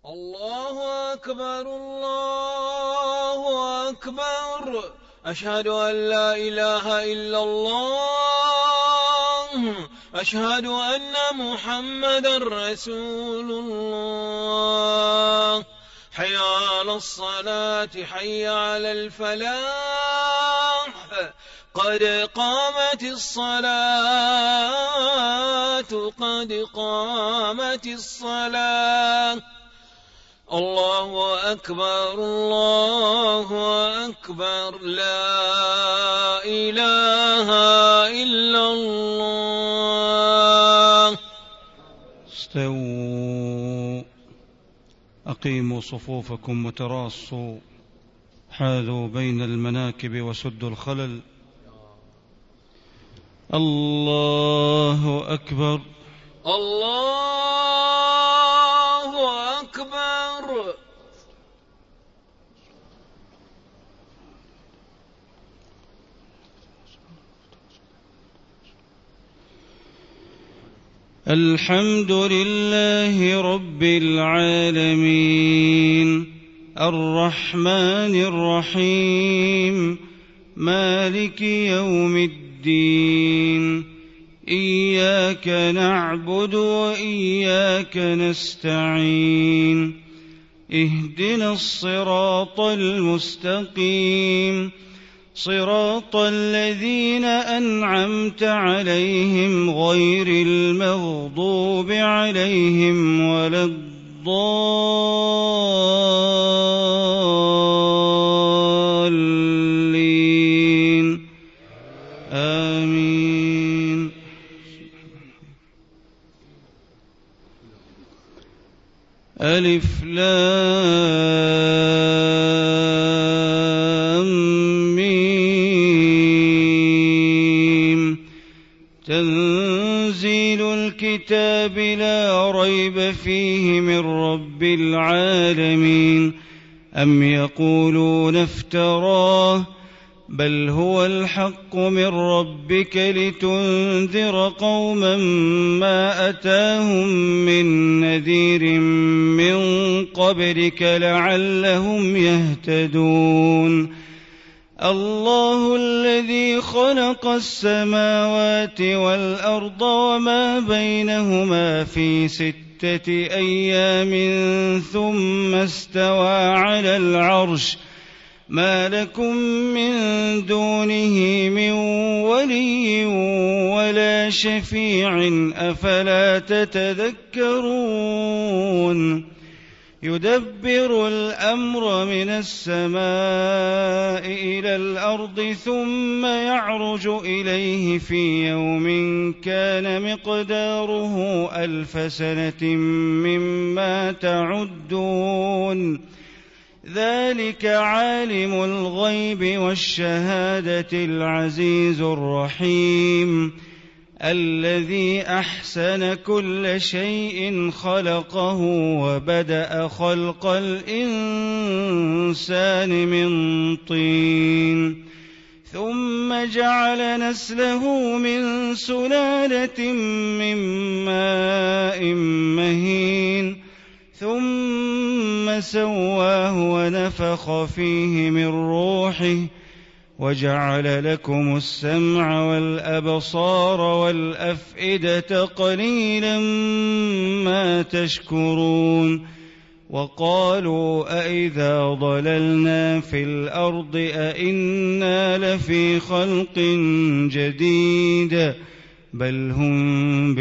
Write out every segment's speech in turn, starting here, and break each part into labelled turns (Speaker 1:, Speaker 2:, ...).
Speaker 1: الله أكبر الله أكبر. أشهد أن لا إله إلا الله. أشهد أن محمدا رسول الله. حي على الصلاة حي على الفلاح. قد قامت الصلاة قد قامت الصلاة. الله أكبر الله أكبر. لا إله إلا الله.
Speaker 2: استووا أقيموا صفوفكم وتراصوا، حاذوا بين المناكب وسدوا الخلل. الله أكبر
Speaker 1: الله أكبر.
Speaker 2: الحمد لله رب العالمين، الرحمن الرحيم، مالك يوم الدين. إياك نعبد وإياك نستعين. اهدنا الصراط المستقيم، صراط الذين أنعمت عليهم غير المغضوب عليهم ولا الضالين. آمين. ألف لام ميم. تنزيل الكتاب لا ريب فيه من رب العالمين. أم يقولون افتراه، بل هو الحق من ربك لتنذر قوما ما أتاهم من نذير من قبلك لعلهم يهتدون. الله الذي خلق السماوات والأرض وما بينهما في 6 أيام ثم استوى على العرش. ما لكم من دونه من ولي ولا شفيع أفلا تتذكرون. يدبر الأمر من السماء إلى الأرض ثم يعرج إليه في يوم كان مقداره 1000 سنة مما تعدون. ذلك عالم الغيب والشهادة العزيز الرحيم، الذي أحسن كل شيء خلقه وبدأ خلق الإنسان من طين، ثم جعل نسله من سلالة من ماء مهين، ثم سواه ونفخ فيه من روحه، وجعل لكم السمع والأبصار والأفئدة قليلا ما تشكرون. وقالوا أئذا ضللنا في الأرض أئنا لفي خلق جديد، بل هم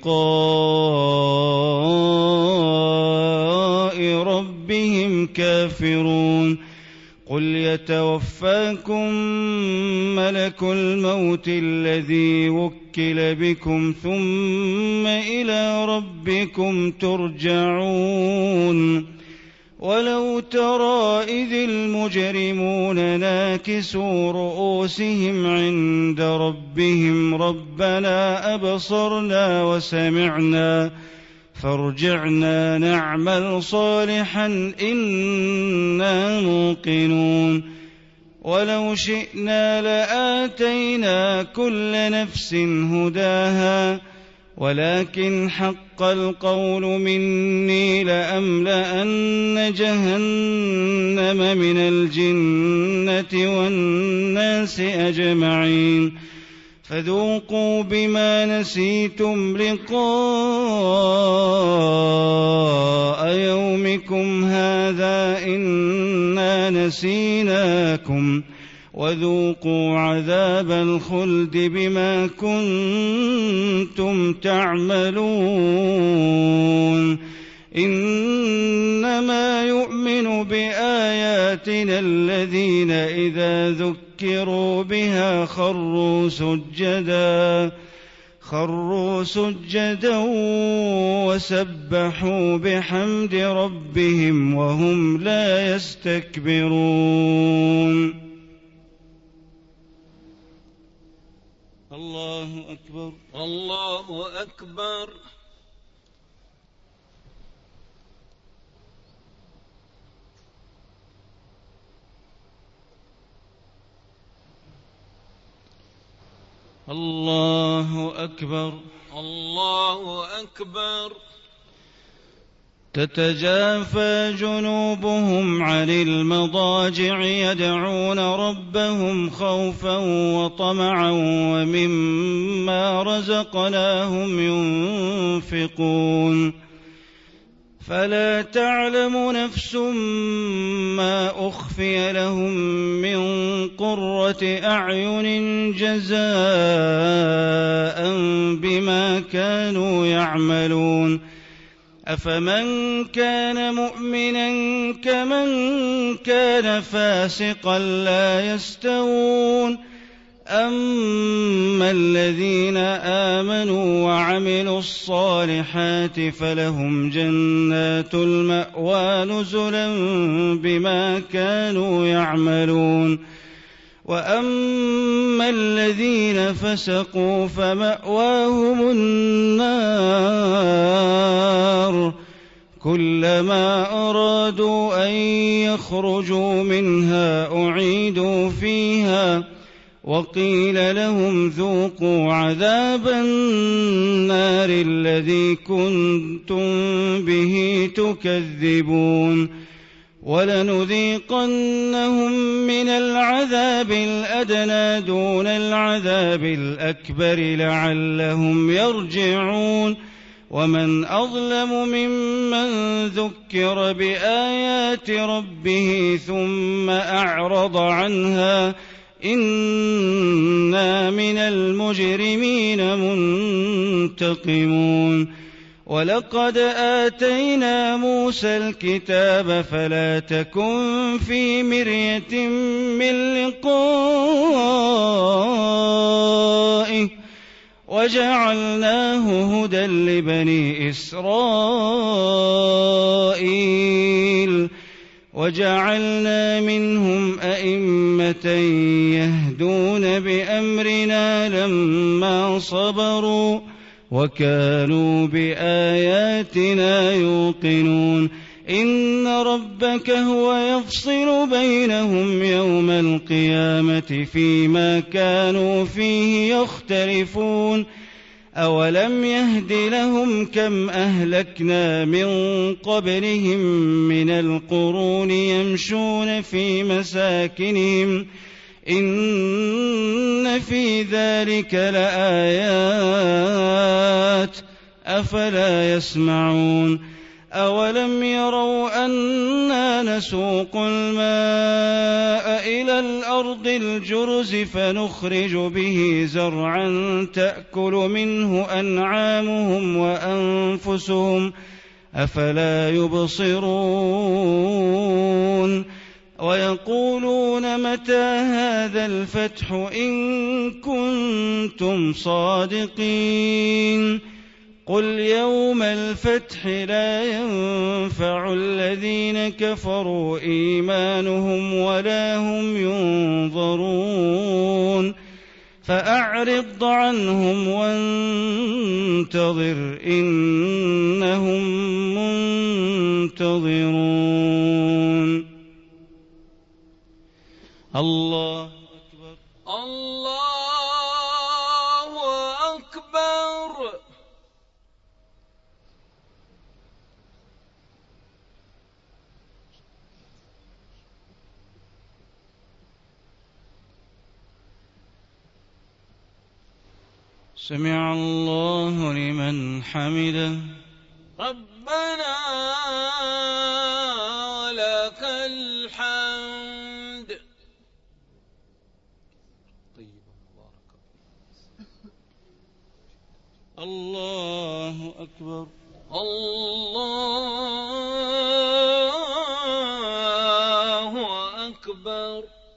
Speaker 2: بلقاء ربهم كافرون. قل يتوفاكم ملك الموت الذي وكل بكم ثم إلى ربكم ترجعون. ولو ترى إذ المجرمون ناكسوا رؤوسهم عند ربهم ربنا أبصرنا وسمعنا فارجعنا نعمل صالحا إنا موقنون. ولو شئنا لآتينا كل نفس هداها ولكن حق القول مني لأملأن جهنم من الجنة والناس أجمعين فذوقوا بما نسيتم لقاء يومكم هذا إنا نسيناكم وذوقوا عذاب الخلد بما كنتم تعملون إنما يؤمن بآياتنا الذين إذا ذكروا بها خروا سجدا وسبحوا بحمد ربهم وهم لا يستكبرون. الله أكبر
Speaker 1: الله أكبر.
Speaker 2: الله أكبر
Speaker 1: الله أكبر.
Speaker 2: تتجافى جنوبهم عن المضاجع يدعون ربهم خوفا وطمعا ومما رزقناهم ينفقون فلا تعلم نفس ما أخفي لهم من قرة أعين جزاء بما كانوا يعملون أفمن كان مؤمنا كمن كان فاسقا لا يستوون أما الذين آمنوا وعملوا الصالحات فلهم جنات المأوى نزلا بما كانوا يعملون وأما الذين فسقوا فمأواهم النار كلما أرادوا أن يخرجوا منها أعيدوا فيها وقيل لهم ذوقوا عذاب النار الذي كنتم به تكذبون ولنذيقنهم من العذاب الأدنى دون العذاب الأكبر لعلهم يرجعون ومن أظلم ممن ذكر بآيات ربه ثم أعرض عنها إنا من المجرمين منتقمون ولقد آتينا موسى الكتاب فلا تكن في مرية من لقائه وجعلناه هدى لبني إسرائيل وجعلنا منهم أئمة يهدون بأمرنا لما صبروا وكانوا بآياتنا يوقنون إن ربك هو يفصل بينهم يوم القيامة فيما كانوا فيه يختلفون أولم يهد لهم كم أهلكنا من قبلهم من القرون يمشون في مساكنهم إن في ذلك لآيات أفلا يسمعون أولم يروا أنا نسوق الماء إلى الأرض الجرز فنخرج به زرعا تأكل منه أنعامهم وأنفسهم أفلا يبصرون ويقولون متى هذا الفتح إن كنتم صادقين قل يوم الفتح لا ينفع الذين كفروا إيمانهم ولا هم ينظرون فأعرض عنهم وانتظر إنهم منتظرون. الله أكبر
Speaker 1: الله أكبر.
Speaker 2: سمع الله لمن حمده.
Speaker 1: ربنا لك الحمد.
Speaker 2: الله أكبر.
Speaker 1: الله أكبر.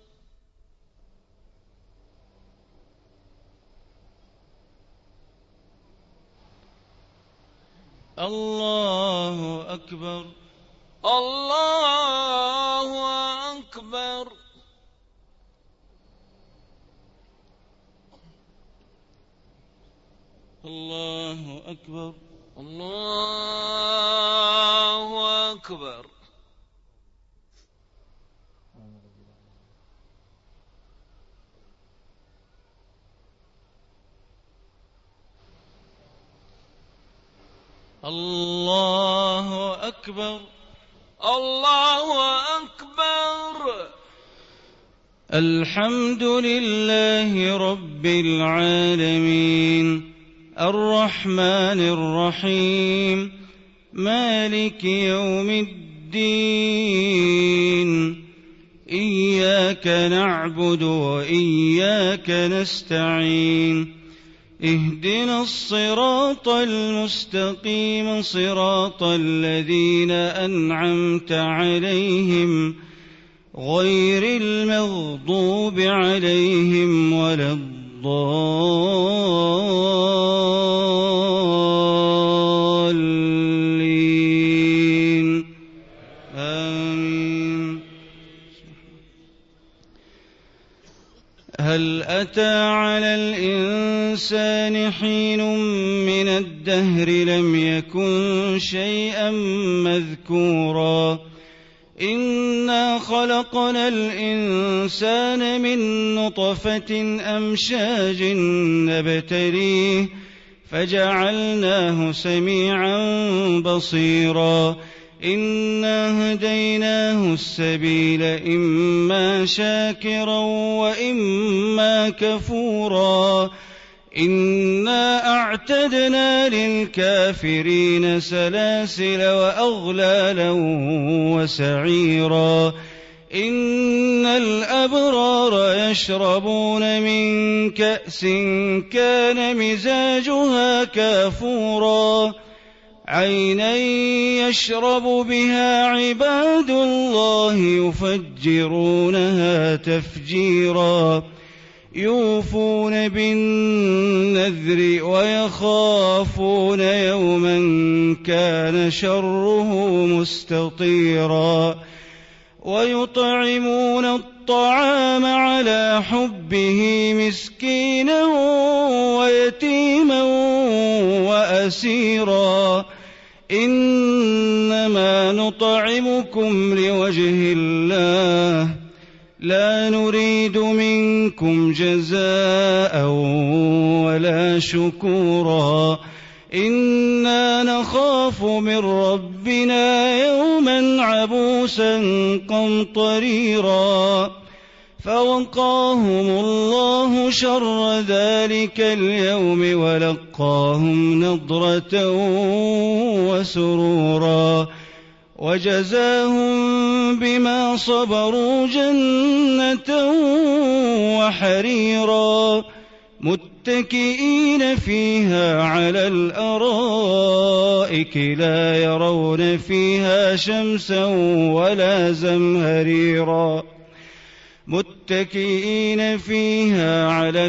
Speaker 2: الله أكبر.
Speaker 1: الله أكبر.
Speaker 2: الله أكبر.
Speaker 1: الله أكبر.
Speaker 2: الله أكبر.
Speaker 1: الله أكبر.
Speaker 2: الحمد لله رب العالمين الرحمن الرحيم مالك يوم الدين إياك نعبد وإياك نستعين اهدنا الصراط المستقيم صراط الذين أنعمت عليهم غير المغضوب عليهم ولا الضالين آمين. هل أتى على الإنسان حين من الدهر لم يكن شيئا مذكورا إنا خلقنا الإنسان من نطفة أمشاج نبتليه فجعلناه سميعا بصيرا إنا هديناه السبيل إما شاكرا وإما كفورا إنا أعتدنا للكافرين سلاسل وأغلالا وسعيرا إن الأبرار يشربون من كأس كان مزاجها كافورا عينا يشرب بها عباد الله يفجرونها تفجيرا يوفون بالنذر ويخافون يوما كان شره مستطيرا ويطعمون الطعام على حبه مسكينا ويتيما وأسيرا إنما نطعمكم لوجه الله لا نريد منكم جزاء ولا شكورا إنا نخاف من ربنا يوما عبوسا قمطريرا فوقاهم الله شر ذلك اليوم ولقاهم نضرة وسرورا وجزاهم بما صبروا جنة وحريرا متكئين فيها على الأرائك لا يرون فيها شمسا ولا زمهريرا متكئين فيها على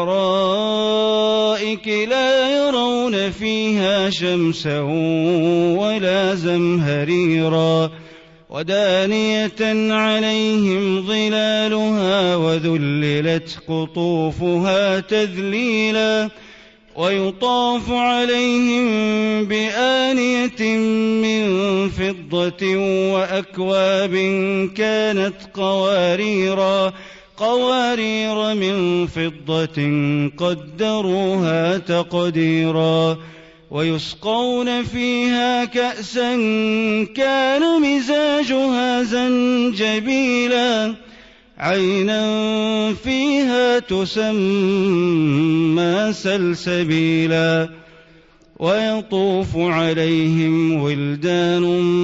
Speaker 2: الأرائك لا يرون فيها شمسا ولا زمهريرا ودانية عليهم ظلالها وذللت قطوفها تذليلا ويطاف عليهم بآنية من فضة وأكواب كانت قوارير من فضة قدروها تقديرا ويسقون فيها كأسا كان مزاجها زنجبيلا عينا فيها تسمى سلسبيلا ويطوف عليهم ولدان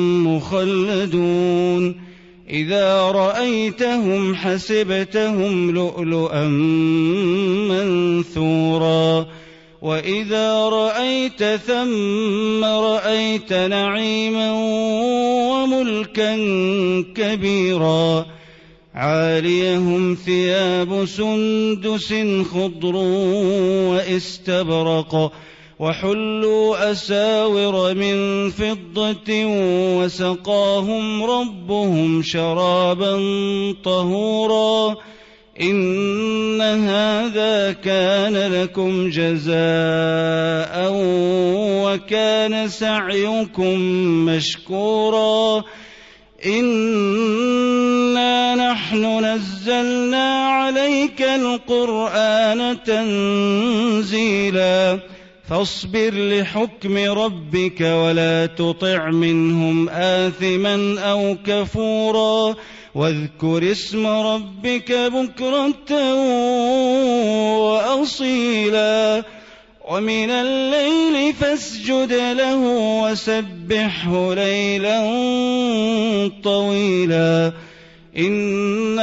Speaker 2: مخلدون إذا رأيتهم حسبتهم لؤلؤا منثورا وإذا رأيت ثم رأيت نعيما وملكا كبيرا عاليهم ثياب سندس خضر واستبرق وحلوا أساور من فضة وسقاهم ربهم شرابا طهورا إن هذا كان لكم جزاء وكان سعيكم مشكورا إنا نحن نزلنا عليك القرآن تنزيلا فاصبر لحكم ربك ولا تطع منهم آثما أو كفورا واذكر اسم ربك بكرة وأصيلا ومن الليل فاسجد له وسبحه ليلا طويلا إن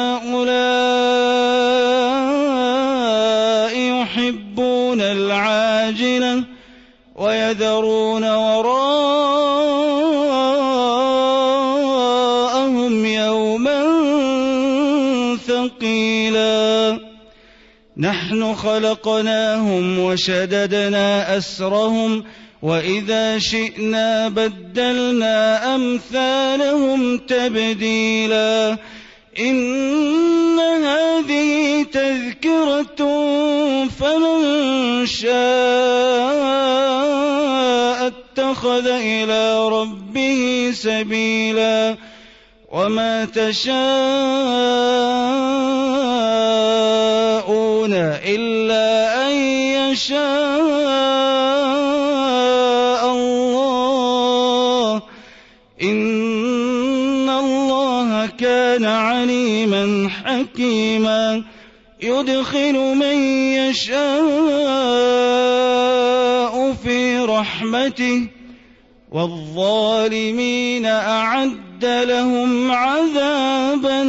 Speaker 2: هؤلاء يحبون العاجلة ويذرون وراءهم يوما ثقيلا نحن خلقناهم وشددنا أسرهم وإذا شئنا بدلنا أمثالهم تبديلا إن هذه تذكرة فمن شاء اتخذ إلى ربه سبيلا وما تشاءون إلا أن يشاء الله إن الله كان عليما حكيما يدخل من يشاء في رحمته والظالمين أعد لهم عذابا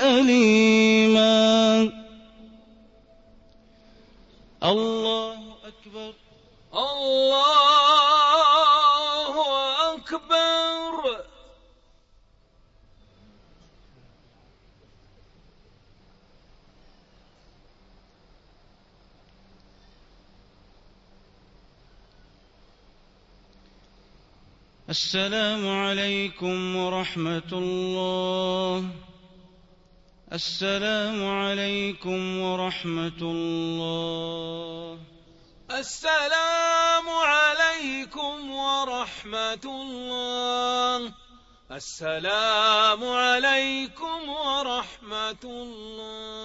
Speaker 2: أليما الله أكبر
Speaker 1: الله أكبر
Speaker 2: السلام عليكم ورحمة الله السلام عليكم ورحمة الله
Speaker 1: السلام عليكم ورحمة الله السلام عليكم ورحمة الله